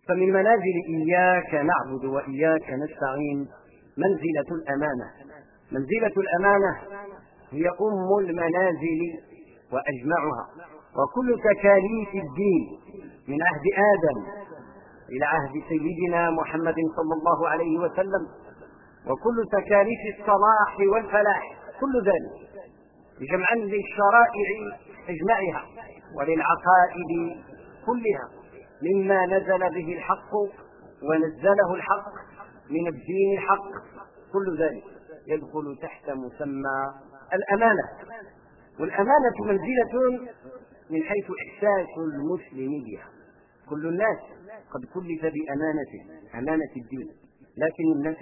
فمن منازل إياك نعبد وإياك نستعين منزلة الأمانة. منزلة الأمانة هي أم المنازل وأجمعها، وكل تكاليف الدين من عهد آدم إلى عهد سيدنا محمد صلى الله عليه وسلم، وكل تكاليف الصلاح والفلاح، كل ذلك جمعا للشرائع اجمعها وللعقائد كلها، مما نزل به الحق ونزله الحق من الدين الحق، كل ذلك يدخل تحت مسمى الأمانة. والأمانة منزلة من حيث إحساس المسلم بها. كل الناس قد كلف أمانة الدين، لكن الناس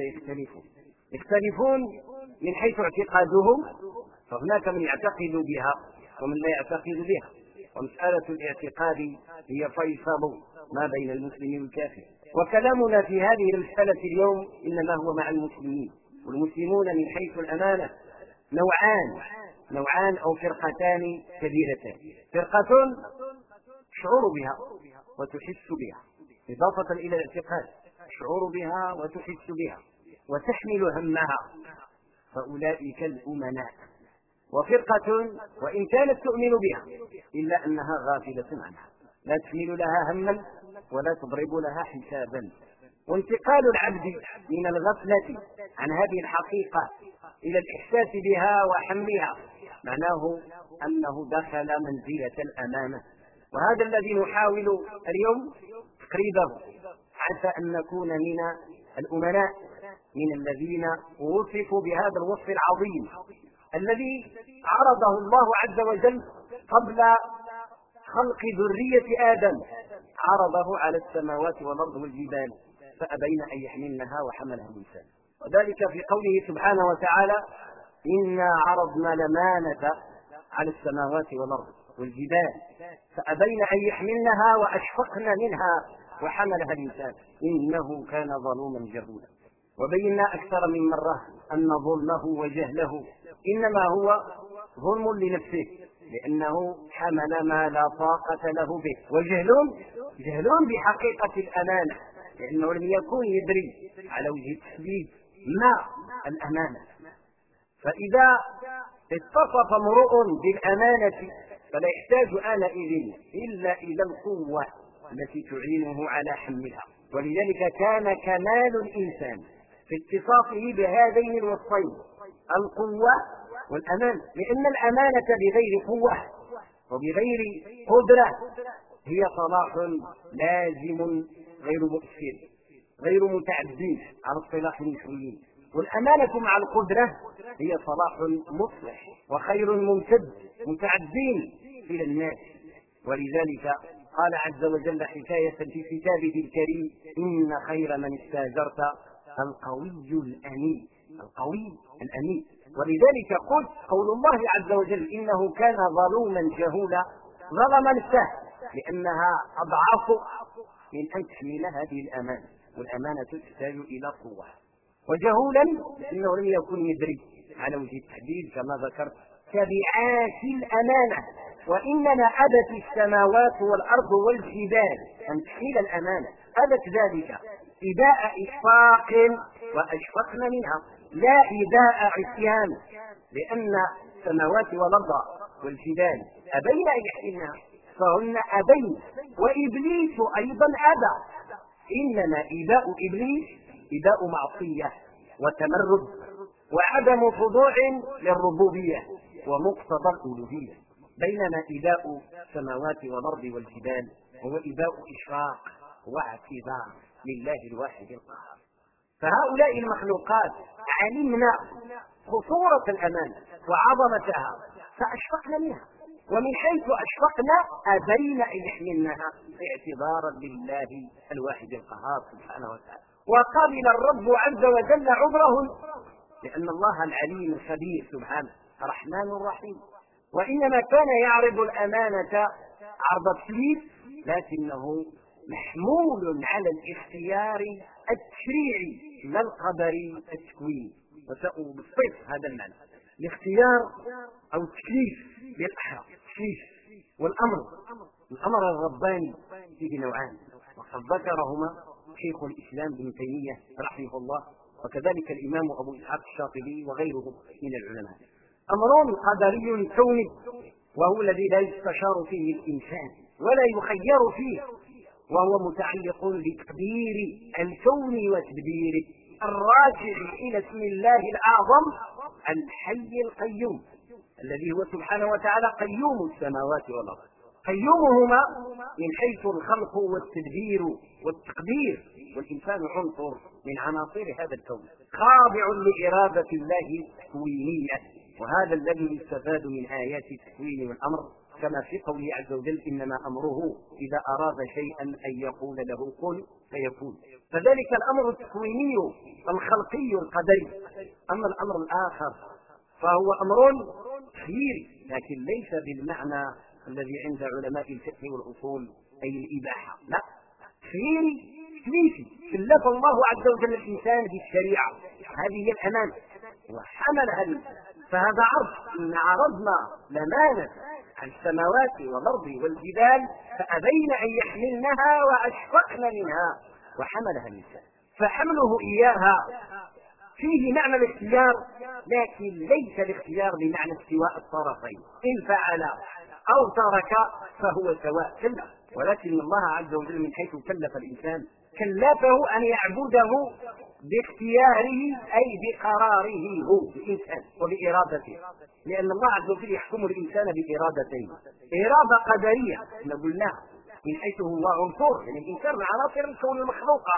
يختلفون من حيث اعتقادهم، فهناك من يعتقد بها ومن لا يعتقد بها، ومسألة الاعتقاد هي فيصل ما بين المسلم والكافر. وكلامنا في هذه المسألة اليوم إنما هو مع المسلمين. والمسلمون من حيث الأمانة نوعان أو فرقتان كبيرتان. فرقة تشعر بها وتحس بها إضافة إلى الاعتقاد، تشعر بها وتحس بها وتحمل همها، فأولئك الأمناء. وفرقة وإن كانت تؤمن بها إلا أنها غافلة عنها، لا تحمل لها هما ولا تضرب لها حسابا. وانتقال العبد من الغفلة عن هذه الحقيقة إلى الإحساس بها وحملها معناه أنه دخل منزلة الأمانة. وهذا الذي نحاول اليوم تقريبه، حتى أن نكون من الأمناء، من الذين وصفوا بهذا الوصف العظيم الذي عرضه الله عز وجل قبل خلق ذرية آدم، عرضه على السماوات والأرض والجبال فأبين أن يحملنها وحملها الإنسان. وذلك في قوله سبحانه وتعالى: إنا عرضنا الأمانة على السماوات والأرض والجبال فأبين أن يحملنها وأشفقن منها وحملها الإنسان إنه كان ظلوما جهولا. وبينا أكثر من مرة أن ظلمه وجهله إنما هو ظلم لنفسه، لأنه حمل ما لا طاقة له به. جهلون بحقيقة الأمانة، لأنه لم يكن يدري على وجه التحديد ما الأمانة. فإذا اتصف امرؤ بالأمانة فلا يحتاج آنئذ إلا إلى القوة التي تعينه على حملها. ولذلك كان كمال الإنسان في اتصافه بهذين الوصفين، القوة والأمان، لأن الأمانة بغير قوة وبغير قدرة هي صلاح لازم غير مؤثر غير متعدي على اصطلاح المسلمين. والأمانة مع القدرة هي صلاح مصلح وخير ممتد متعدين إلى الناس. ولذلك قال عز وجل حكاية في كتابه الكريم: إن خير من استاجرت القوي الأمين. ولذلك قول الله عز وجل: إنه كان ظلوما جهولا. ظلم نفسه لأنها أضعف من أن تحمل هذه الأمانة، والأمانة تحتاج إلى قوة. وجهولا لأنه لم يكن يدري على وجه التحديد كما ذكرت تبعات الأمانة. وإنما أبت السماوات والأرض والجبال أن تحمل الأمانة، أبت ذلك إباء إشفاق وأشفقن منها، لا إباء عصيان، لأن السماوات والأرض والجبال أبين أن يحملنها فهن أبين، وإبليس أيضا أبى. إنما إباء إبليس إباء معصية وتمرد وعدم خضوع للربوبية ومقتضى الألوهية، بينما إباء السماوات والأرض والجبال هو إباء إشراق واعتذار لله الواحد القهار. فهؤلاء المخلوقات علمنا خطورة الأمانة وعظمتها فأشفقنا منها، ومن حيث أشفقنا أبين أن يحملنها اعتذارا لله الواحد القهار سبحانه وتعالى. وقبل الرب عز وجل عذرهم، لأن الله العليم الخبير سبحانه رحمن رحيم. وإنما كان يعرض الأمانة عرض التكليف، لكنه محمول على الاختيار التشريعي لا القدري التكويني، وسأبسط هذا المعنى. الاختيار أو التكليف بالأحرى، التكليف والأمر. الأمر الرباني فيه نوعان، قد ذكرهما شيخ الإسلام ابن تيمية رحمه الله، وكذلك الإمام أبو إسحاق الشاطبي وغيره من العلماء. أمر قدري كوني، وهو الذي لا يستشار فيه الإنسان ولا يخير فيه، وهو متعلق بتقدير الكون وتدبيره، الراجع إلى اسم الله الأعظم الحي القيوم، الذي هو سبحانه وتعالى قيوم السماوات والأرض. قيومهما من حيث الخلق والتدبير والتقدير، والإنسان عنصر من عناصر هذا الكون خاضع لإرادة الله التكوينية، وهذا الذي يستفاد من آيات التكوين والأمر، كما في قوله عز وجل: إنما أمره إذا أراد شيئا أن يقول له كن فيكون. فذلك الأمر التكويني الخلقي القدري. أما الأمر الآخر فهو أمر خيري، لكن ليس بالمعنى الذي عند علماء الفقه والأصول أي الإباحة، لا، خيري تكليفي. كلف الله عز وجل الإنسان بالشريعة، هذه هي الأمانة وحملها الإنسان. فهذا عرض، إن عرضنا لمانة عن السماوات والأرض والجبال فأبين أن يحملنها وأشفقن منها وحملها الإنسان. فحمله إياها فيه معنى الاختيار، لكن ليس الاختيار بمعنى استواء الطرفين، إن فعل أو ترك فهو سواء، كلا. ولكن الله عز وجل من حيث كلف الإنسان كلفه أن يعبده باختياره، أي بقراره هو الإنسان وبإرادته، لأن الله عز وجل يحكم الإنسان بإرادتين: إرادة قدرية قلناها من حيث هو عنصر، يعني الإنسان من عناصر الكون المخلوقة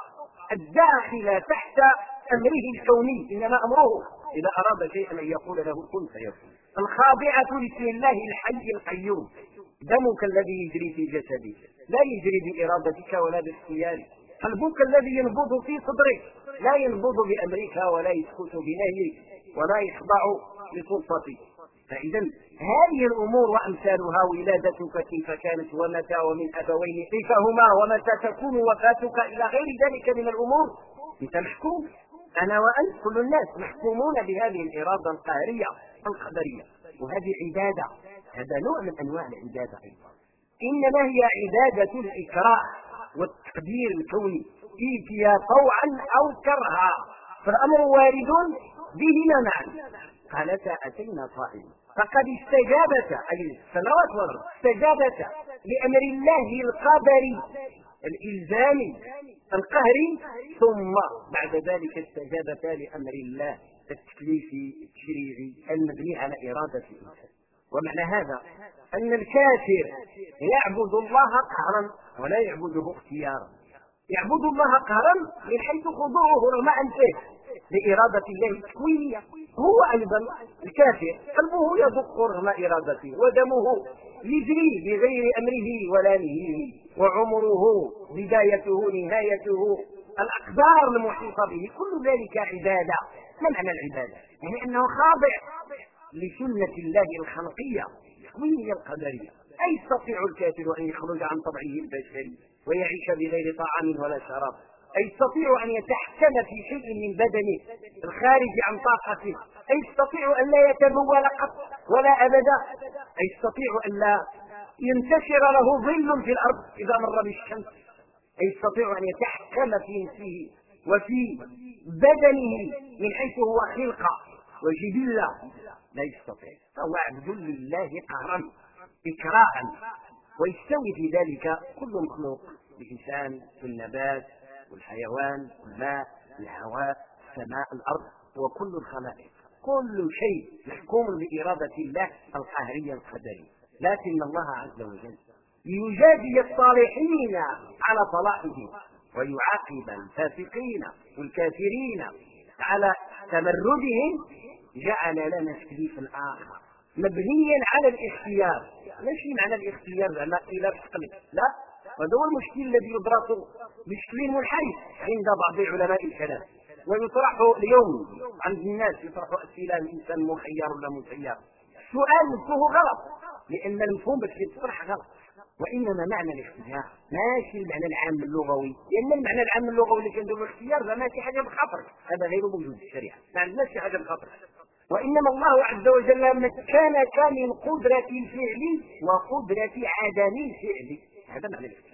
الداخلة تحت أمره الكوني، إنما أمره إذا أراد شيئا أن يقول له كن فيكون. الخاضعة لاسم الله الحي القيوم. دمك الذي يجري في جسدك لا يجري بإرادتك ولا باختيارك، قلبك الذي ينبض في صدرك لا ينبض بأمرك ولا يسكت بنهيك ولا يخضع لسلطتك. فإذا هذه الأمور وأمثالها، ولادتك كيف كانت ومتى ومن أبوين كيف هما ومتى تكون وفاتك إلى غير ذلك من الأمور، أنت محكوم، أنا وأنت كل الناس محكومون بهذه الإرادة القهرية القدرية، وهذه عبادة، هذا نوع من أنواع العبادة أيضا، إنما هي عبادة الإكراه والتقدير الكوني، فيها طوعا أو كرها، فالأمر وارد بهما معا. قالتا أتينا طائعين، فقد استجابت أي السماوات والأرض استجابت لأمر الله القدري الإلزامي القهري، ثم بعد ذلك استجابتا لأمر الله التكليفي التشريعي المبني على إرادة الإنسان. ومعنى هذا أن الكافر يعبد الله قهرا ولا يعبده اختيارا، يعبد الله قهرا من حيث خضوعه رغم أنفه لإرادة الله التكوينية. هو أيضا الكافر قلبه يدق رغم إرادته، ودمه يجري بغير أمره ولا نهيه، وعمره بدايته نهايته، الأقدار المحيطة به، كل ذلك عبادة. ما معنى العبادة؟ يعني أنه خاضع لسنة الله الخلقية التكوينية القدرية. أي يستطيع الكافر أن يخرج عن طبعه البشري ويعيش بغير طعام ولا شراب؟ أي يستطيع أن يتحكم في شيء من بدنه الخارج عن طاقته؟ أي يستطيع أن لا يتبول قط ولا أبدا؟ أي يستطيع أن لا ينتشر له ظل في الأرض إذا مر بالشمس؟ أي يستطيع أن يتحكم في نفسه وفي بدنه من حيث هو خلقة وجبلة؟ لا يستطيع، فهو عبد لله قهرا إكراها. ويستوي في ذلك كل مخلوق، الإنسان والنبات والحيوان والماء الهواء السماء الأرض وكل الخلائق، كل شيء محكوم بإرادة الله القهرية القدرية. لكن الله عز وجل ليجازي الصالحين على صلاحهم ويعاقب الفاسقين والكافرين على تمردهم جعل لنا تكليفا آخر مبنيا على الاختيار. ماشي معنى الاختيار زعما إلى تقلب، لا، وهذا هو المشكل الذي يدرس بشكل منحرف عند بعض علماء الكلام، ويطرح اليوم عند الناس، يطرح أسئلة الإنسان مخير ولا مسير. السؤال نفسه غلط، لأن المفهوم باش يطرح غلط، وإنما معنى الاختيار ماشي المعنى العام اللغوي، لأن المعنى العام اللغوي اللي كنديروا الاختيار ده ماشي حاجة بخطر، هذا غير موجود في الشريعة، ما عندناش شي حاجة بخطر. وإنما الله عز وجل مكنك من قدرة الفعل وقدرة عدم الفعل، هذا معنى الاختيار.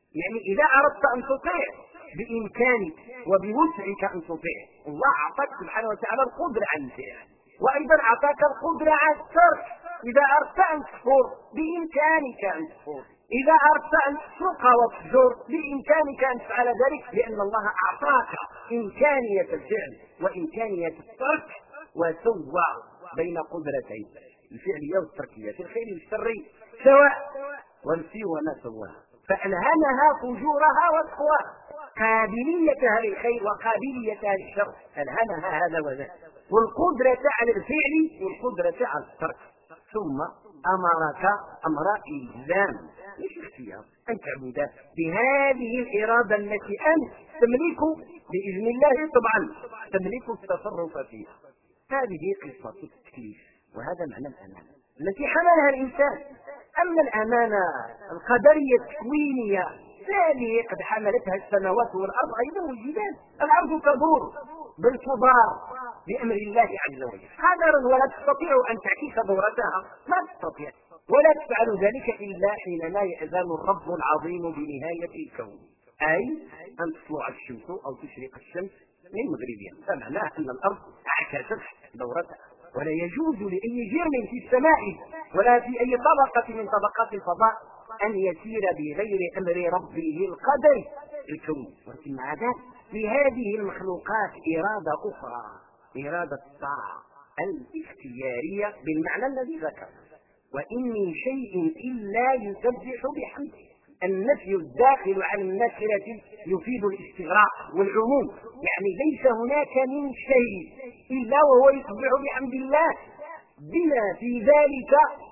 يعني إذا أردت أن تطيع بإمكانك وبوسعك أن تطيع. الله أعطاك سبحانه وتعالى القدرة على الفعل، وأيضا أعطاك القدرة على الترك. إذا أردت أن تكفر بإمكانك أن تكفر، إذا أردت أن تسرق وتفجر بإمكانك أن تفعل ذلك، لأن الله أعطاك إمكانية الفعل وإمكانية الترك، وسوى بين قدرتين الفعلية والتركية في الخير والشر سواء، وامسي وما سواها، فألهمها فجورها وتقواها، قابليتها للخير وقابليتها للشر، ألهمها هذا وذاك، والقدرة على الفعل والقدرة على الترك. ثم أمرك أمر إلزام مش اختيار أن تعبد بهذه الإرادة التي أنت تملك بإذن الله، طبعا تملك التصرف فيها. هذه قصة التكليف، وهذا معنى الأمانة التي حملها الإنسان. أما الأمانة القدرية التكوينية فهذه قد حملتها السماوات والأرض أيضا والجبال. الأرض تدور بل تدار بأمر الله عز وجل قدرا، ولا تستطيع أن تعكس دورتها، ما تستطيع، ولا تفعل ذلك إلا حينما يأذن الرب العظيم بنهاية الكون، أي أن تطلع الشمس أو تشرق الشمس من مغربها، فمعناه أن الأرض عكست دورتها. ولا يجوز لأي جرم في السماء ولا في أي طبقة من طبقات الفضاء أن يسير بغير أمر ربه القدر الكوني. ولكن مع ذلك لهذه المخلوقات إرادة أخرى، إرادة الطاعة الاختيارية بالمعنى الذي ذكر. وإن من شيء إلا يسبح بحمده. النفي الداخل عن النكرة يفيد الاستغراق والعموم، يعني ليس هناك من شيء إلا وهو يسبح بحمد الله، بما في ذلك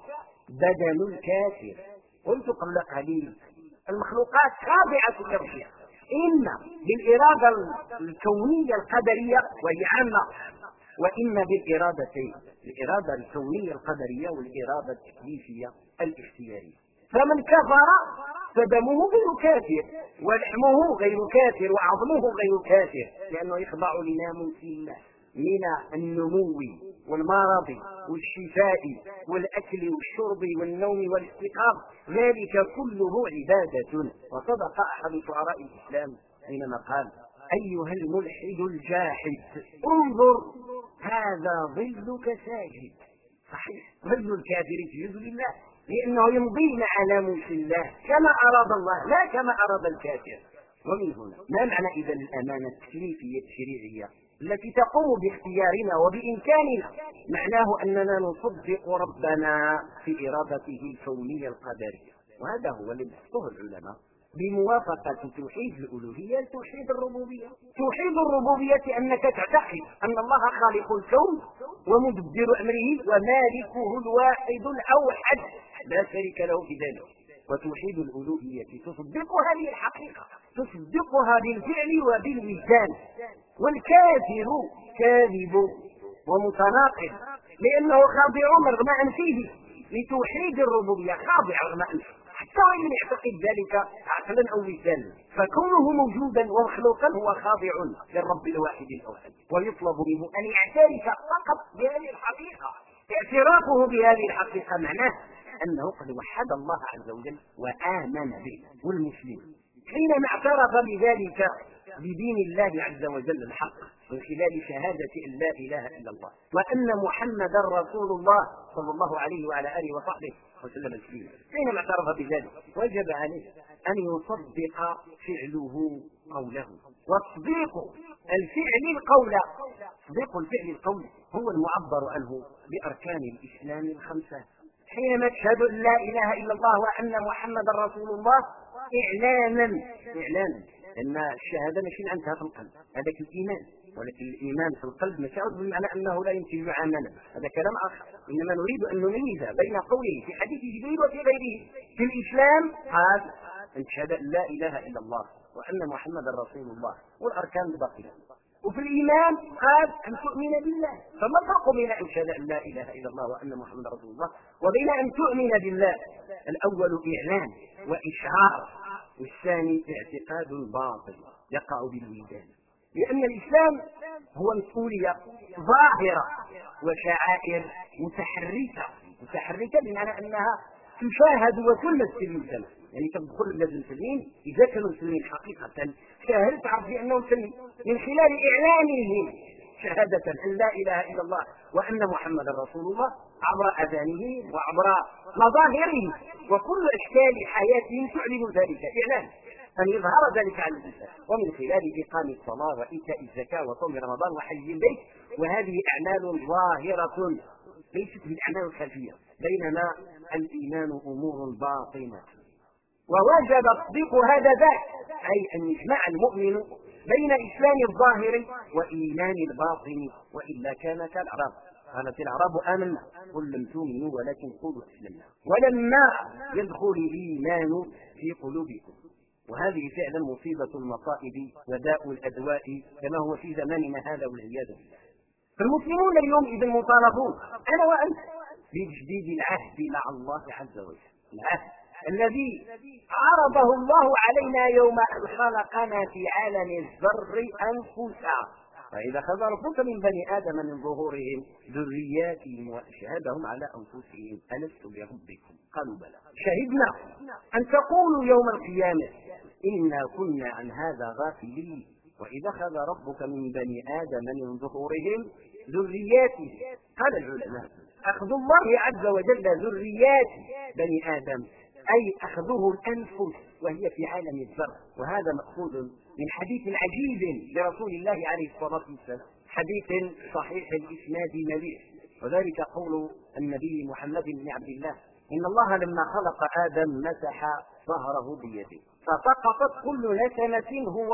بدن الكافر. قلت قبل قليل المخلوقات خاضعة للرشية، إما بالإرادة الكونية القدرية وهي عامة، وإما بالإرادتين، الإرادة الكونية القدرية والإرادة التكليفية الاختيارية. فمن كفر فدمه غير كافر، ولحمه غير كافر، وعظمه غير كافر، لأنه يخضع لناموس الله من النمو والمرض والشفاء والأكل والشرب والنوم والاستيقاظ، ذلك كله عبادة. وصدق أحد شعراء الإسلام حينما قال: أيها الملحد الجاحد انظر هذا ظلك ساجد. صحيح، ظل الكافر سجود لله، لأنه يمضي مع ناموس الله كما أراد الله لا كما أراد الكافر. ومن هنا ما معنى إذا الأمانة التكليفية التشريعية التي تقوم باختيارنا وبإمكاننا؟ معناه أننا نصدق ربنا في إرادته الكونية القدرية، وهذا هو الذي يذكره العلماء بموافقة توحيد الألوهية لتوحيد الربوبية. توحيد الربوبية أنك تعتقد أن الله خالق الكون ومدبر أمره ومالكه الواحد الأوحد لا شريك له في ذلك. وتوحيد الألوهية تصدق هذه الحقيقة، تصدقها بالفعل وبالوجدان. والكافر كاذب ومتناقض، لأنه خاضع رغم أنفه لتوحيد الربوبية، خاضع رغم أنفه حتى وإن يعتقد ذلك عقلا أو وجدانا، فكونه موجودا ومخلوقا هو خاضع للرب الواحد الأوحد، ويطلب منه أن يعترف فقط بهذه الحقيقة. اعترافه بهذه الحقيقة معناه أنه قد وحد الله عز وجل وآمن به. والمسلم حينما اعترف بذلك بدين الله عز وجل الحق من خلال شهادة أن لا إله إلا الله وأن محمدا رسول الله صلى الله عليه وعلى آله وصحبه وسلم تسليما، حينما اعترف بذلك وجب عليه أن يصدق فعله قوله. وتصديق الفعل القول، تصديق الفعل القول هو المعبر عنه بأركان الإسلام الخمسة. حينما تشهد أن لا إله إلا الله وأن محمدا رسول الله إعلانا، لأن الشهادة ماشي معناتها في القلب، هذاك الإيمان، ولكن الإيمان في القلب مش بمعنى أنه لا ينتج عملا، هذا كلام آخر. إنما نريد أن نميز بين قوله في حديث جبريل وفي غيره. في الإسلام قال أن تشهد أن لا إله إلا الله وأن محمدا رسول الله والأركان الباقية. وفي الإيمان قال أن تؤمن بالله. فما الفرق بين أن تشهد أن لا إله إلا الله وأن محمدا رسول الله وبين أن تؤمن بالله؟ الأول إعلان وإشعار، والثاني اعتقاد باطل يقع بالوجدان. لأن الإسلام هو مسؤولية ظاهرة وشعائر متحركة بمعنى أنها تشاهد وتلمس في المجتمع. يعني تدخل بلاد المسلمين إذا كانوا مسلمين حقيقة شاهد تعرف بأنهم مسلمين من خلال إعلانهم شهادة أن لا إله إلا الله وأن محمد رسول الله عبر أذانه وعبر مظاهره وكل أشكال حياتهم تعلن ذلك إعلان أن يظهر ذلك على الإنسان ومن خلال إقام الصلاة وإيتاء الزكاة وصوم رمضان وحج البيت وهذه أعمال ظاهرة ليست بالأعمال الخفية بينما الإيمان أمور باطنة ووجب تصديق هذا ذاك أي أن يجمع المؤمن بين إسلام الظاهر وإيمان الباطن وإلا كان كالأعراب قالت الأعراب آمنا قل لم تؤمنوا ولكن قولوا أسلمنا ولما يدخل الإيمان في قلوبكم وهذه فعلا مصيبة المصائب وداء الأدواء كما هو في زماننا هذا والعياذ بالله. فالمسلمون اليوم إذا مطالبون أنا وأنت بتجديد العهد مع الله عز وجل العهد الذي عرضه الله علينا يوم أن خلقنا في عالم الذر أنفسا فإذا أخذ ربك من بني آدم من ظهورهم ذرياتهم وأشهدهم على أنفسهم ألست بربكم قالوا بلى شهدنا أن تقولوا يوم القيامة إنا كنا عن هذا غافلين وإذا أخذ ربك من بني آدم من ظهورهم ذرياتهم قال العلماء أخذ الله عز وجل ذريات بني آدم أي أخذه الأنفس وهي في عالم الذر وهذا مأخوذ من حديث عجيب لرسول الله عليه الصلاة والسلام حديث صحيح الإسناد مليح وذلك قول النبي محمد بن عبد الله إن الله لما خلق آدم مسح ظهره بيده فسقطت كل نسمة هو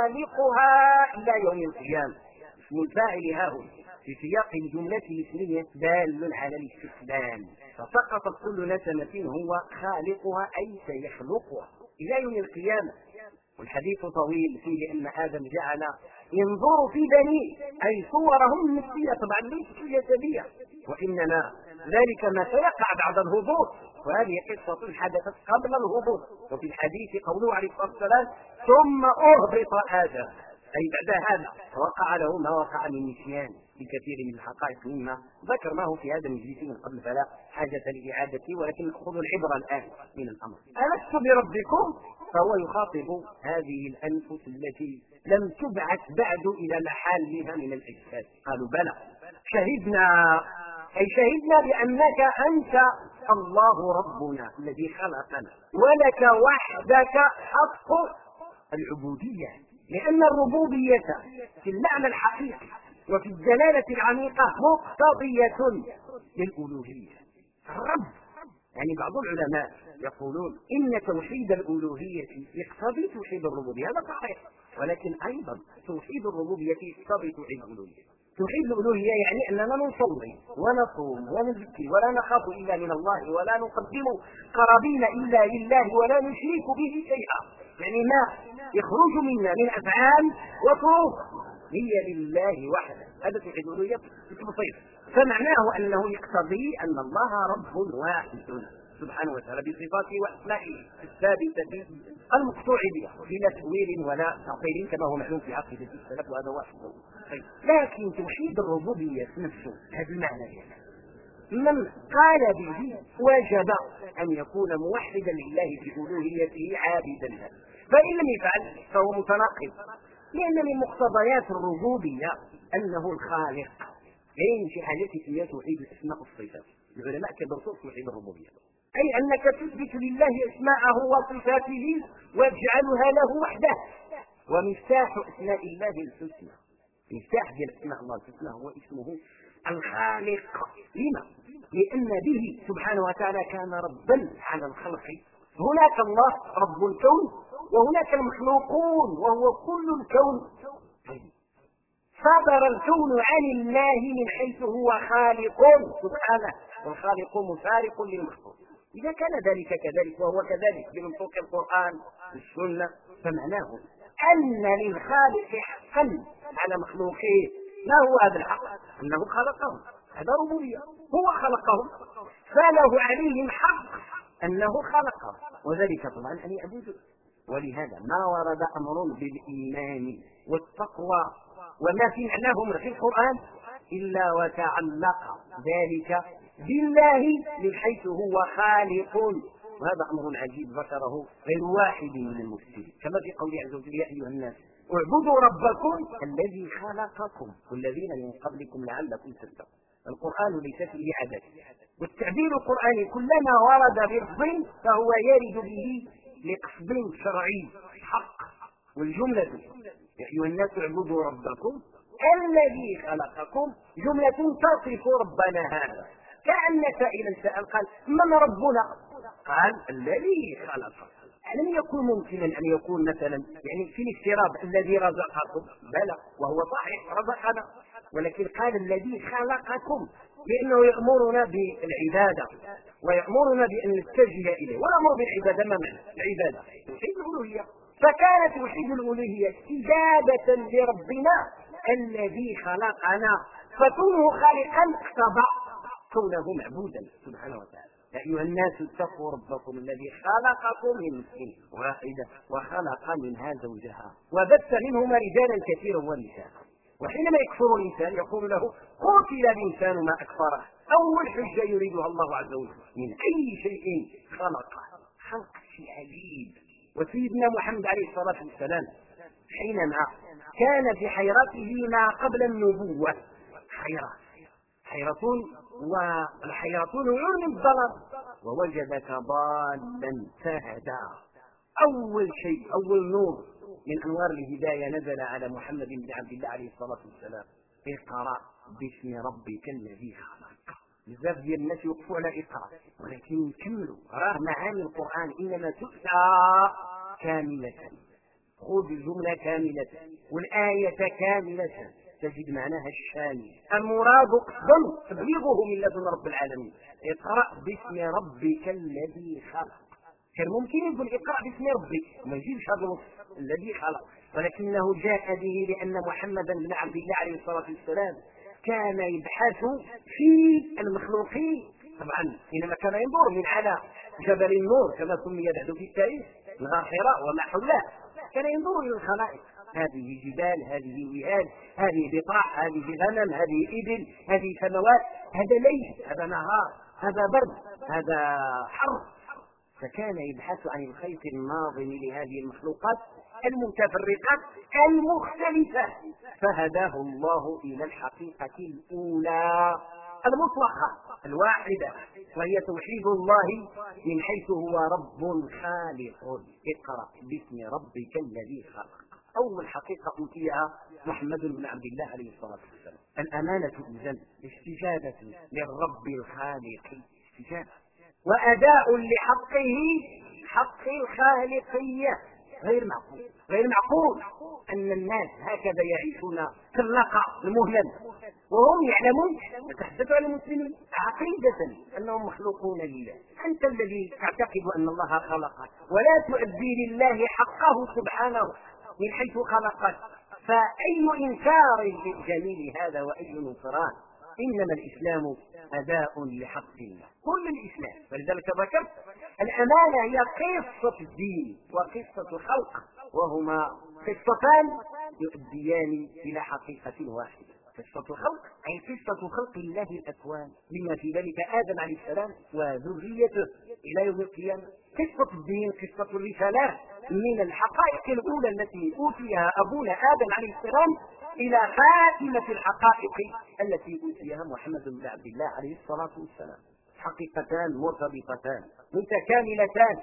خالقها إلى يوم القيامة اسم الفاعل هاهنا في سياق الجملة الاسمية دال على الاستقبال فسقطت كل نسمة هو خالقها أي سيخلقها إلى يوم القيامة والحديث طويل فيه أن آدم جعل ينظر في بنيه أي صورهم النفسية طبعا ليست جسدية وإنما ذلك ما سيقع بعد الهبوط وهذه قصة حدثت قبل الهبوط وفي الحديث قوله عليه الصلاة والسلام ثم أهبط آدم أي بعد هذا وقع له ما وقع من نسيان في كثير من الحقائق مما ذكرناه في هذا المجلس من قبل فلا حاجة لإعادته ولكن خذوا العبرة الآن من الأمر ألست بربكم فهو يخاطب هذه الأنفس التي لم تبعث بعد إلى محلها من الأجساد قالوا بلى شهدنا أي شهدنا بأنك أنت الله ربنا الذي خلقنا ولك وحدك حق العبودية لأن الربوبية في المعنى الحقيقي وفي الدلالة العميقة مقتضية للألوهية الرب يعني بعض العلماء يقولون إن توحيد الألوهية يقتضي توحيد الربوبية هذا صحيح ولكن أيضا توحيد الربوبية يقتضي توحيد الألوهية توحيد الألوهية يعني أننا نصلي ونصوم ونزكي ولا نخاف إلا من الله ولا نقدم قرابين إلا لله ولا نشرك به شيئا يعني ما يخرج منا من أفعال وطرق هي لله وحده هذا توحيد الألوهية بسيط فمعناه أنه يقتضي أن الله رب واحد سبحانه وتعالى بصفاته وأسمائه الثابتة المقطوع بها بلا تأويل ولا تعطيل كما هو معلوم في عقيدة السلف وهذا واحد لكن توحيد الربوبية نفسه هذا المعنى يعني من قال به وجب أن يكون موحدا لله في ألوهيته عابدا له فإن لم يفعل فهو متناقض لأن من مقتضيات الربوبية أنه الخالق لين في حاجة اسمها توحيد الأسماء والصفات العلماء كدرسوا توحيد الربوبية أي أنك تثبت لله أسماءه وصفاته واجعلها له وحده ومفتاح أسماء الله الحسنى مفتاح ديال أسماء الله الحسنى هو اسمه الخالق لما؟ لأن به سبحانه وتعالى كان ربا على الخلق هناك الله رب الكون وهناك المخلوقون وهو كل الكون صدر الكون عن الله من حيث هو خالق سبحانه والخالق مفارق للمخلوق إذا كان ذلك كذلك وهو كذلك بمنطوق القرآن والسنة فمعناه أن للخالق حقا على مخلوقه ما هو هذا الحق أنه خلقهم هذا ربوبية هو خلقهم فله عليهم حق أنه خلقهم وذلك طبعا أن يعبدوا ولهذا ما ورد أمر بالإيمان والتقوى وما في معناه في القرآن إلا وتعلق ذلك بالله من حيث هو خالق وهذا أمر عجيب ذكره غير واحد من المفسرين، كما في قوله عز وجل: يا أيها الناس اعبدوا ربكم الذي خلقكم والذين من قبلكم لعلكم تتقون. القرآن ليس فيه عدد، والتعبير القرآني كلما ورد بلفظ فهو يرد به لقصد شرعي حق. والجملة يا أيها الناس اعبدوا ربكم الذي خلقكم جملة تصف ربنا هذا، كأن سائلا سأل قال: من ربنا؟ قال: الذي خلق. لم يكن ممكنا أن يكون مثلا يعني في الافتراض الذي رزقكم، بلى وهو صحيح رزقنا، ولكن قال الذي خلقكم لأنه يأمرنا بالعبادة ويأمرنا بأن نتجه إليه، والأمر بالعبادة ما معنى العبادة؟ توحيد الألوهية. فكان توحيد الألوهية استجابة لربنا الذي خلقنا، فكونه خالقا اقتضى كونه معبودا سبحانه وتعالى. يا أيها الناس اتقوا ربكم الذي خلقكم من نفس واحدة وخلق منها زوجها وبث منهما رجالا كثيرا ونساء. وحينما يكفر الإنسان يقول له: قتل الإنسان ما أكفره. أول حجة يريدها الله عز وجل: من أي شيء خلقه؟ خلق شيء عجيب. وسيدنا محمد عليه الصلاة والسلام حينما كان في حيرته ما قبل النبوة، حيرة والحيرة نوع من الضلال، ووجدك ضالا فهدى. أول شيء، أول نور من أنوار الهداية نزل على محمد بن عبد الله عليه الصلاة والسلام: اقرأ باسم ربك الذي خلق. بزاف ديال الناس يوقفوا على اقرأ، ولكن يكملوا. راه معاني القرآن إنما تؤتى كاملة، خذ الجملة كاملة والآية كاملة تجد معناها الشامل. المراد قصدا تبليغه من لدن رب العالمين: اقرأ باسم ربك الذي خلق. كان ممكن يقول اقرأ باسم ربك وما يجيبش هذا الوصف الذي خلق، ولكنه جاء به لأن محمدا بن عبد الله عليه الصلاة والسلام كان يبحث في المخلوقين. طبعا حينما كان ينظر من على جبل النور كما سمي بعد في التاريخ غار حراء وما حوله، كان ينظر الى الخلائق: هذه جبال، هذه وهاد، هذه بطاح، هذه غنم، هذه ابل، هذه سماوات، هذا ليل، هذا نهار، هذا برد، هذا حر. فكان يبحث عن الخيط الناظم لهذه المخلوقات المتفرقات المختلفة، فهداه الله إلى الحقيقة الأولى المطلقة الواحدة، وهي توحيد الله من حيث هو رب خالق. اقرأ باسم ربك الذي خلق. أول حقيقة أوتيها محمد بن عبد الله عليه الصلاة والسلام الأمانة إذن استجابة للرب الخالق، استجابة وأداء لحقه حق الخالقية. غير معقول أن الناس هكذا يعيشون في اللقاء المهلل وهم يعلمون. نتحدث عن المسلمين عقيدة أنهم مخلوقون لله. أنت الذي تعتقد أن الله خلقك ولا تؤدي لله حقه سبحانه من حيث خلقك، فأي إنكار للجميل هذا وأي نصران؟ إنما الإسلام أداء لحق الله، كل الإسلام. ولذلك ذكرت الأمانة هي قصة الدين وقصة الخلق، وهما قصتان يؤديان إلى حقيقة واحدة. قصة الخلق أي قصة خلق الله الأكوان بما في ذلك آدم عليه السلام وذريته إلى يوم القيامة. قصة الدين قصة الرسالة من الحقائق الأولى التي أوتيها أبونا آدم عليه السلام إلى خاتمة الحقائق التي أوتيها محمد بن عبد الله عليه الصلاة والسلام. حقيقتان مرتبطتان متكاملتان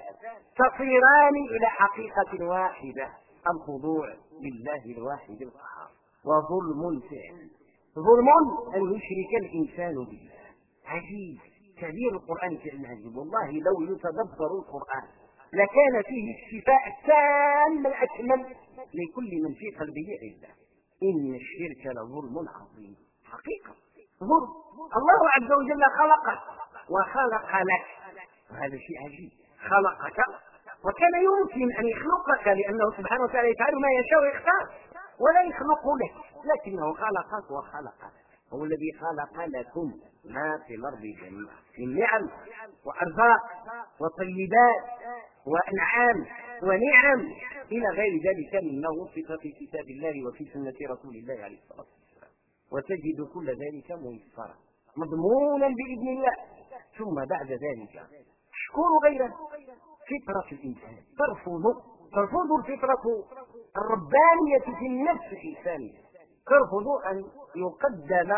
تصيران إلى حقيقة واحدة: الخضوع لله الواحد القهار، وظلم فعل. ظلم أن يشرك الإنسان بالله. عجيب تعبير القرآن فعلا عجيب. والله لو يتدبر القرآن لكان فيه الشفاء التام الأكمل لكل من في قلبه عزة. إن الشرك لظلم عظيم. حقيقة ظلم. الله عز وجل خلقك وخلق لك، وهذا شيء عجيب. خلقك وكان يمكن أن يخلقك لأنه سبحانه وتعالى يفعل ما يشاء ويختار ولا يخلق لك، لكنه خلقك وخلقك. هو الذي خلق لكم ما في الأرض جميعا من نعم وأرزاق وطيبات وأنعام ونعم إلى غير ذلك مما وصف في كتاب الله وفي سنة رسول الله عليه الصلاة والسلام. وتجد كل ذلك ميسرا مضمونا بإذن الله. ثم بعد ذلك تكون غيره. فطرة الإنسان ترفض الفطرة الربانية في النفس الإنسانية، ترفض أن يقدم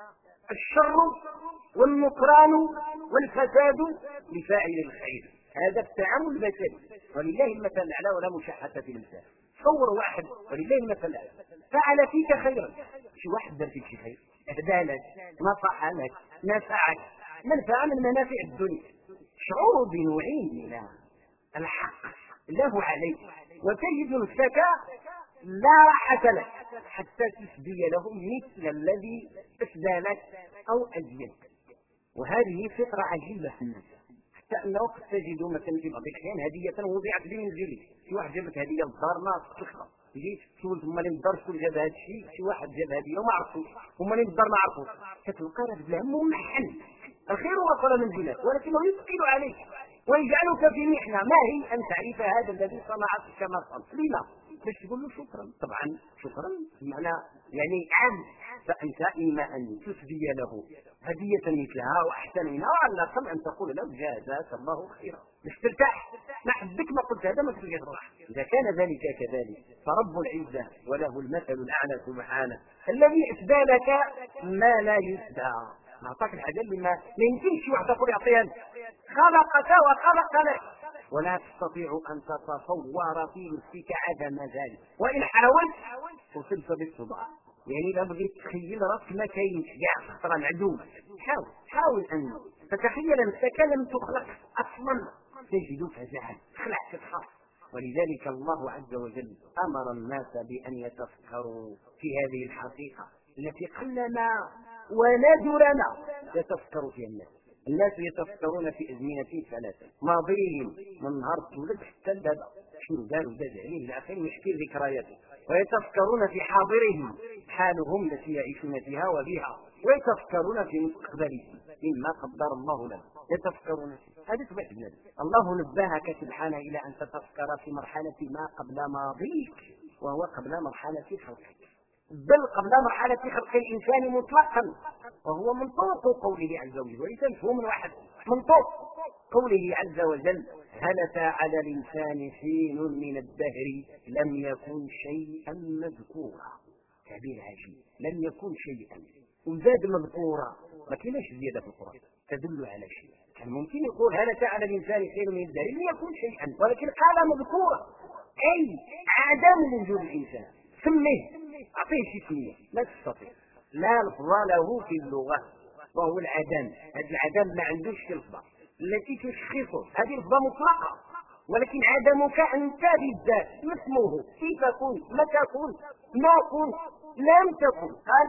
الشر والنكران والفساد لفاعل الخير. هذا التعامل البشري، ولله المثل الأعلى ولا مشحة في المثال. تصور واحد ولله المثل الأعلى فعل فيك خيرا، شي واحد دار فيك شي خير، اهدى لك، نصح لك، نفعك منفعة من منافع الدنيا، شعور بنوعين من الحق له عليك، وتجد نفسك لا راحة لك حتى تسدي له مثل الذي أسدى لك أو أزيد. وهذه فطرة عجيبة في الناس، حتى أنه قد تجد مثلا في بعض الأحيان هدية وضعت بمنزلك، شي واحد جاب لك هدية للدار ناقص تخلص، جيت سولت هما اللي الدار شكون جاب هذا الشيء، شي واحد جاب هدية وما عرفتوش، هما اللي الدار ما عرفوش، كتلقى راه بلا ممحن الخير وصل منزلك ولكنه يثقل عليك ويجعلك في محنة. ما هي أن تعرف هذا الذي صنعك كما صنع لما باش تقول له شكرا. طبعا شكرا بمعنى يعني عام، فأنت إما أن تسدي له هدية مثلها وأحسن منها، وعلى الأقل أن تقول له جزاك الله خيرا باش ترتاح. ما حبك ما قلت هذا ما تلقى تروح. إذا كان ذلك كذلك فرب العزة وله المثل الأعلى سبحانه الذي أسدى لك ما لا يسدى، نعطاك الحاجة اللي ما يمكنش واحد يقول يعطيها، خلقك وخلق لك، ولا تستطيع أن تتصور في نفسك عدم ذلك، وإن حاولت وصلت بالصداع. يعني إذا بغيت تخيل راسك ما كاينش كاع خطرة العدو، حاول أن تتخيل نفسك لم تخلق أصلا، تجد فزعا خلعت تخاف. ولذلك الله عز وجل أمر الناس بأن يتفكروا في هذه الحقيقة التي قلما ونادرنا يتفكر فيها الناس يتفكرون في أزمنة ثلاثة، ماضيهم من نهار تولد حتى البابا شنو داروا عليه إلى آخره يحكي ذكرياته، ويتفكرون في حاضرهم حالهم التي يعيشون فيها وبها، ويتفكرون في مستقبلهم مما قدر الله لهم يتفكرون فيه. هذا تبع النبي. الله نبهك سبحانه إلى أن تتفكر في مرحلة ما قبل ماضيك، وهو قبل مرحلة خلقك، بل قبل مرحلة خلق الإنسان مطلقا، وهو منطوق قوله عز وجل، وليس مفهوم واحد، منطوق قوله عز وجل هل أتى على الإنسان حين من الدهر لم يكن شيئا مذكورا. تعبير عجيب، لم يكن شيئا وزاد مذكورا، ما كاينش زيادة في القرآن تدل على شيء. كان ممكن يقول هل أتى على الإنسان حين من الدهر لم يكن شيئا، ولكن قال مذكورا أي عدم وجود الإنسان، سميه أعطيه شي سمية، لا تستطيع، لا لفظ له في اللغة وهو العدم. هذا العدم ما عندوش لفظة التي تشخصه، هذه لفظة مطلقة، ولكن عدمك أنت بالذات اسمه كيف كنت، متى كنت، ما كنت، لم تكن، قال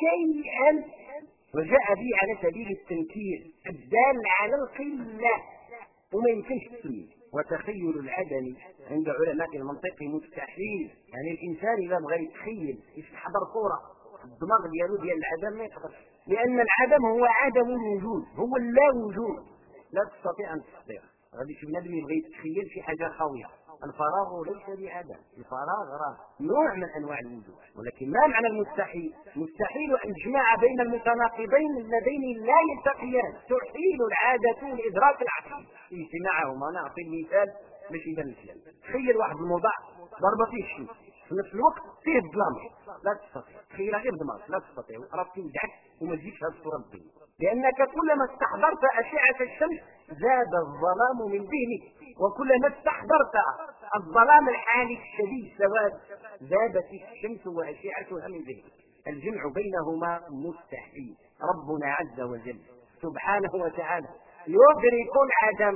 شيئا، وجاء به على سبيل التنكير الدال على القلة وما يمكنش تسميه. وتخيل العدم عند علماء المنطق مستحيل، يعني الإنسان إذا بغى يتخيل يحضر صورة الدماغ ديال العدم ما يقدرش، لأن العدم هو عدم الوجود، هو اللا وجود، لا تستطيع أن تستطيع. غادي شي بنادم يبغى يتخيل شي حاجة خاوية، الفراغ ليس بعدم، الفراغ راه نوع من أنواع الوجود. ولكن ما معنى المستحيل؟ مستحيل أن تجمع بين المتناقضين اللذين لا يلتقيان، تحيل العادة لإدراك العقل اجتماعهما. نعطي المثال باش يبان الكلام. تخيل واحد الموضع ضربة فيه الشمس في نفس الوقت فيه الظلام، لا تستطيع تخيلها غير بدماغك، لا تستطيع، راسك يوجعك وما تجيش هذه الصورة الدنيا، لأنك كلما استحضرت أشعة الشمس زاد الظلام من ذهنك، وكلما استحضرت الظلام الحالي الشديد سواد زادت الشمس وأشعتها من ذهنك. الجمع بينهما مستحيل. ربنا عز وجل سبحانه وتعالى يدرك العدم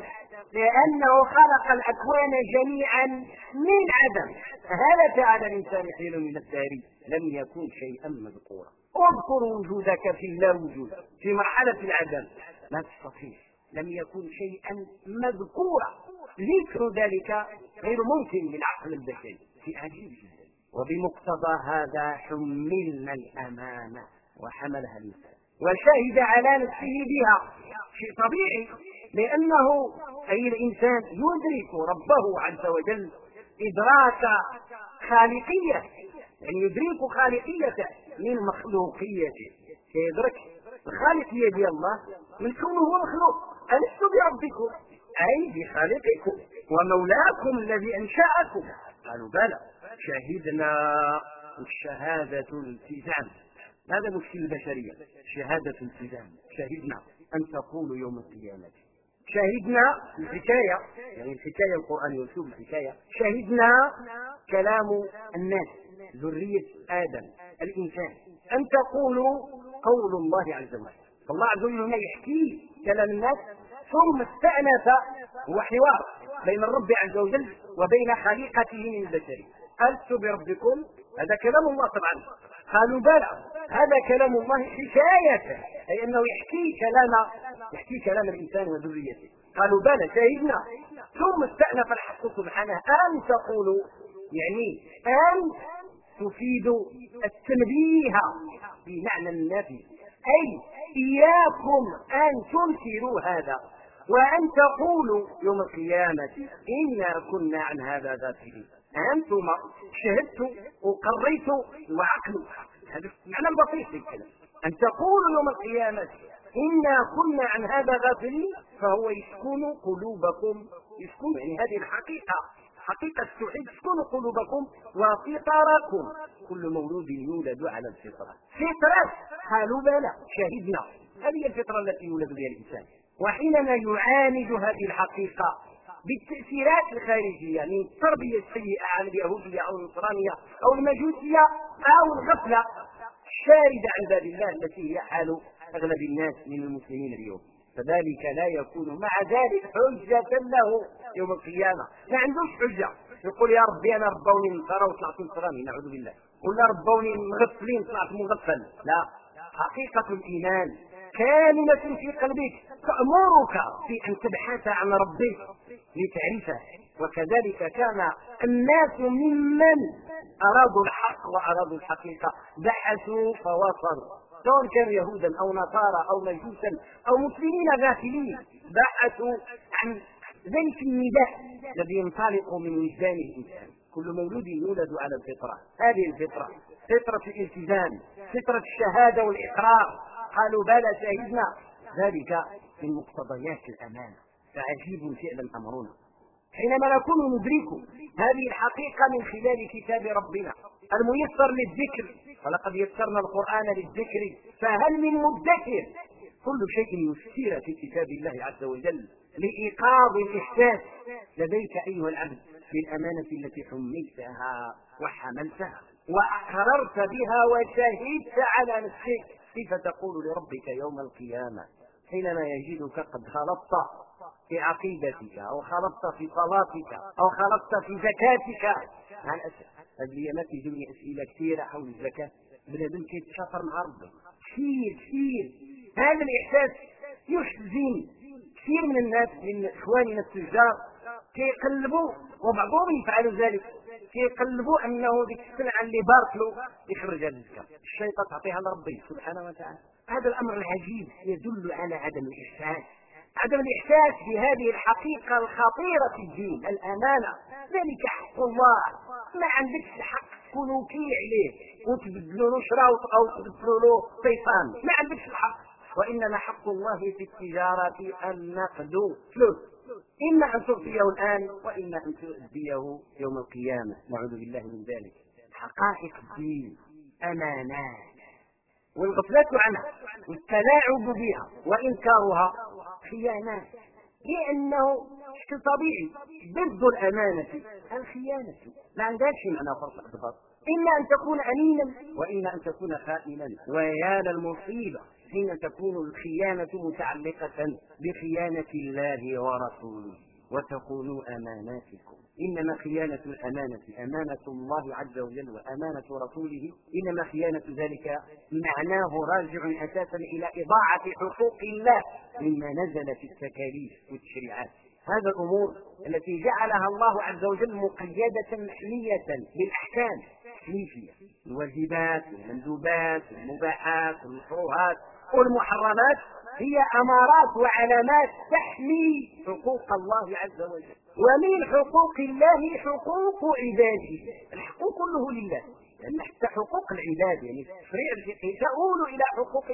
لأنه خلق الأكوان جميعا من عدم. هل أتى على الإنسان حين من الدهر لم يكن شيئا مذكورا. اذكر وجودك في اللا وجود في مرحلة العدم، لا تستطيع، لم يكن شيئا مذكورا. ذكر ذلك غير ممكن للعقل البشري، في عجيب جدا. وبمقتضى هذا حملنا الأمانة وحملها الإنسان وشهد على نفسه بها، شيء طبيعي، لأنه أي الإنسان يدرك ربه عز وجل إدراك خالقية، يعني يدرك خالقيته من مخلوقيته، يدرك الخالقية دي الله من كونه هو مخلوق. ألست بربكم؟ أي بخالقكم ومولاكم الذي أنشأكم. قالوا بلى شهدنا. والشهادة التزام، هذا مشكل البشرية. شهادة التزام، شهدنا أن تقولوا يوم القيامة. شهدنا الحكاية، يعني الحكاية القرآن يسوب الحكاية. شهدنا كلام الناس، ذرية آدم الإنسان، أن تقولوا قول الله عز وجل. فالله عز وجل هنا يحكي كلام الناس ثم استأنف. هو حوار بين الرب عز وجل وبين خليقته من البشر. ألست بربكم، هذا كلام الله طبعا. قالوا بلى هذا كلام الله حكاية، أي أنه يحكي كلام الإنسان وذريته. قالوا بلى شهدنا. ثم استأنف الحق سبحانه أن تقولوا، يعني أن تفيد التنبيه بمعنى النفي، أي إياكم أن تنكروا هذا وأن تقولوا يوم القيامة إنا كنا عن هذا غافلين. أنتم شهدتوا وقريتوا وعقلوا، هذا معنى بسيط الكلام. أن تقولوا يوم القيامة إنا كنا عن هذا غافلين، فهو يسكن قلوبكم، يسكن يعني هذه الحقيقة، حقيقة التوحيد تسكن قلوبكم وفطركم. كل مولود يولد على الفطرة. فطرة. قالوا بلى شهدنا، هذه الفطرة التي يولد بها الإنسان. وحينما يعالج هذه الحقيقة بالتأثيرات الخارجية من التربية السيئة على اليهودية أو النصرانية أو المجوسية أو الغفلة الشاردة عن باب الله التي هي حال أغلب الناس من المسلمين اليوم، فذلك لا يكون مع ذلك حجة له يوم القيامة. ما عندوش حجة يقول يا ربي أنا ربوني النصارى وطلعت نصراني نعوذ بالله، ولا ربوني مغفلين طلعت مغفل. لا، حقيقة الإيمان كامنة في قلبك تأمرك في أن تبحث عن ربك لتعرفه. وكذلك كان الناس ممن أرادوا الحق وأرادوا الحقيقة بحثوا فوصلوا، سواء كانوا يهودا أو نصارى أو مجوسا أو مسلمين غافلين، بحثوا عن ذلك النداء الذي ينطلق من وجدان الإنسان. كل مولود يولد على الفطرة، هذه الفطرة فطرة الالتزام، فطرة الشهادة والإقرار. قالوا بلى شهدنا، ذلك من مقتضيات الأمانة. فعجيب فعلا أمرنا حينما نكون ندرك هذه الحقيقة من خلال كتاب ربنا الميسر للذكر، ولقد يسرنا القرآن للذكر فهل من مدكر. كل شيء يسير في كتاب الله عز وجل لإيقاظ الإحساس لديك أيها العبد بالأمانة التي حملتها وحملتها وأقررت بها وشهدت على نفسك. كيف تقول لربك يوم القيامة حينما يجدك قد خلطت في عقيدتك أو خلطت في صلاتك أو خلطت في زكاتك؟ مع الأسف هذه ما تجيني أسئلة كثيرة حول الزكاة، بنادم كيتشاطر مع ربه كثير. هذا الإحساس يحزن كثير من الناس، من إخواننا التجار كيقلبوا، وبعضهم يفعل ذلك، كيقلبوا أنه ديك السلعة اللي باركلو يخرج الزكاة، الشيطان تعطيها لربي سبحانه وتعالى. هذا الأمر العجيب يدل على عدم الإحساس بهذه الحقيقة الخطيرة في الدين، الأمانة. ذلك حق الله، ما عندكش الحق تكون وكيل عليه وتبدلوا له شراء أو تبدلوا له طيفان، ما عندكش الحق. وإنما حق الله في التجارة النقد فلوس، إما أن تعطيه الآن وإما أن تؤديه يوم القيامة، نعوذ بالله من ذلك. حقائق الدين أمانات، والغفلة عنها والتلاعب بها وإنكارها خيانات، لأنه طبيعي ضد الأمانة الخيانة. ما عندهاش معنى فرق أكبر، إما أن تكون أمينا وإما أن تكون خائنا. ويا للمصيبة حين تكون الخيانة متعلقة بخيانة الله ورسوله وتخونوا أماناتكم. إنما خيانة الأمانة أمانة الله عز وجل وأمانة رسوله، إنما خيانة ذلك معناه راجع أساسا إلى إضاعة حقوق الله مما نزل في التكاليف والتشريعات. هذا الأمور التي جعلها الله عز وجل مقيدة محمية بالأحكام التكليفية، الواجبات والمندوبات والمباحات والمكروهات والمحرمات، هي أمارات وعلامات تحمي حقوق الله عز وجل. ومن حقوق الله حقوق عباده، الحقوق كله لله، لأن حتى حقوق العباد يعني التشريع الفقهي تؤول إلى حقوق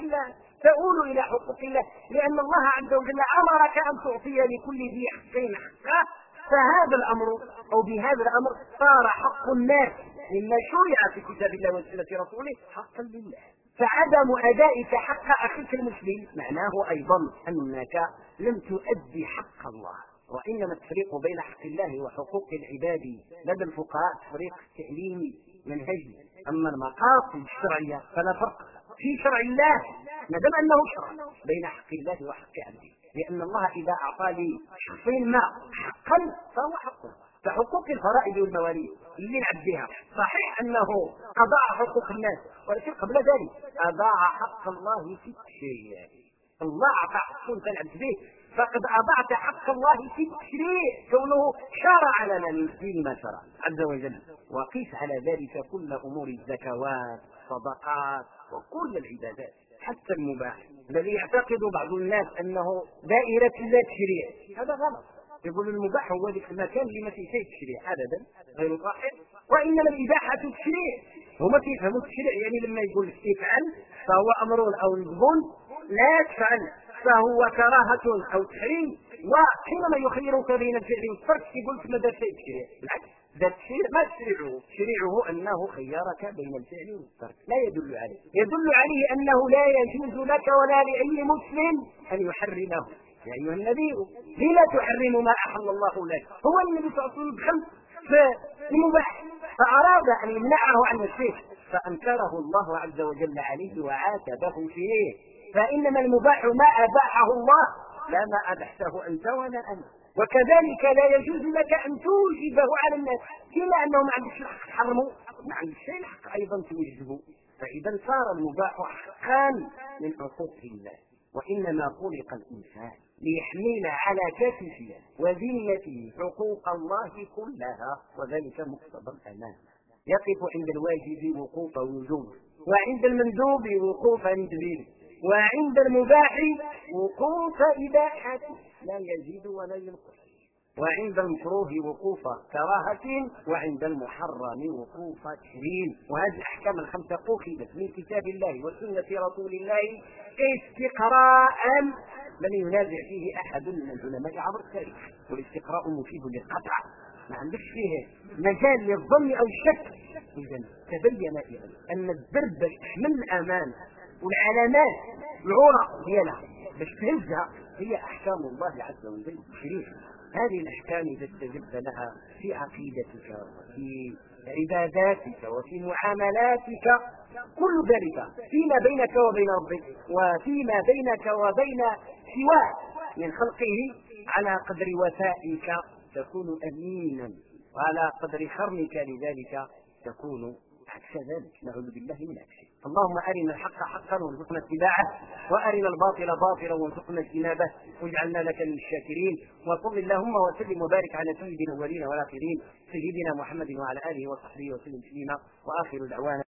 الله لأن الله عز وجل أمرك أن تعطي لكل ذي حق حقه. فهذا الأمر أو بهذا الأمر صار حق الناس مما شرع في كتاب الله وسنة رسوله حقا لله. فعدم أدائك حق أخيك المسلم معناه أيضا أنك لم تؤدي حق الله. وإنما التفريق بين حق الله وحقوق العباد لدى الفقهاء تفريق تعليمي منهجي. أما المقاصد الشرعية فلا فرق في شرع الله ما دام أنه شرع بين حق الله وحق عبده، لأن الله إذا أعطى لي شخص ما حقا فهو حقه. فحقوق الفرائض والمواريث اللي نعديها صحيح أنه أضاع حقوق الناس، ولكن قبل ذلك أضاع حق الله في التشريع. الله أعطى حقا تنعبد به، فقد أضعت حق الله في التشريع كونه شرع لنا من دين ما شرع عز وجل. وقيس على ذلك كل أمور الزكوات صدقات وكل العبادات حتى المباح الذي يعتقد بعض الناس أنه دائرة لا تشريع. هذا غلط. يقول المباح هو ذلك المكان اللي ما فيه شيء تشريع أبدا غير صحيح، وإنما الإباحة تشريع. هما كيفهموا التشريع يعني لما يقول افعل فهو أمر أو نهي، لا تفعل فهو كراهة أو تحريم. وحينما يخيرك بين الفعل والترك يقول لك ماذا شيء تشريع؟ بالعكس ذا التشريع ما تشريعه أنه خيرك بين الفعل والترك، لا يدل عليه أنه لا يجوز لك ولا لأي مسلم أن يحرمه. يا أيها النبي لا تحرم ما أحل الله لك. هو النبي صلى الله عليه وسلم دخل في المباح فأراد أن يمنعه عن الشيء فأنكره الله عز وجل عليه وعاتبه فيه. فإنما المباح ما أباحه الله لا ما أبحته أنت ولا أنا. وكذلك لا يجوز لك أن توجبه على الناس، كما أنه ما عندك الحق تحرمه ما عندك شيء الحق أيضا توجبه. فإذا صار المباح حقا من حقوق الله. وإنما خلق الإنسان ليحمل على كتفه وذمته حقوق الله كلها، وذلك مقتضى الأمان. يقف عند الواجب وقوف وجوب، وعند المندوب وقوف ندبه، وعند المباح وقوف إباحة لا يزيد ولا ينقص، وعند المكروه وقوف كراهة، وعند المحرم وقوف تحريم. وهذه الأحكام الخمسة أخذت من كتاب الله وسنة رسول الله استقراء لم ينازع فيه أحد من العلماء عبر التاريخ. والاستقراء مفيد للقطع، ما عندكش فيه مجال للظن أو الشك. إذا تبين أن الدرب يحمل الأمان والعلامات العورة ديالها باش تهزها هي أحكام الله عز وجل الشريف. هذه الأحكام إذا استجبت لها في عقيدتك وفي عباداتك وفي معاملاتك كل ذلك فيما بينك وبين ربك وفيما بينك وبين سواه من خلقه على قدر وفائك تكون أمينا، وعلى قدر خرمك لذلك تكون عكس ذلك. نعوذ بالله من عكسه. اللهم أرنا الحق حقا وارزقنا اتباعه، وأرنا الباطل باطلا وارزقنا اجتنابه، واجعلنا لك من الشاكرين. وصل اللهم وسلم وبارك على سيدنا الأولين والآخرين سيدنا محمد وعلى آله وصحبه وسلم تسليما. وآخر دعوانا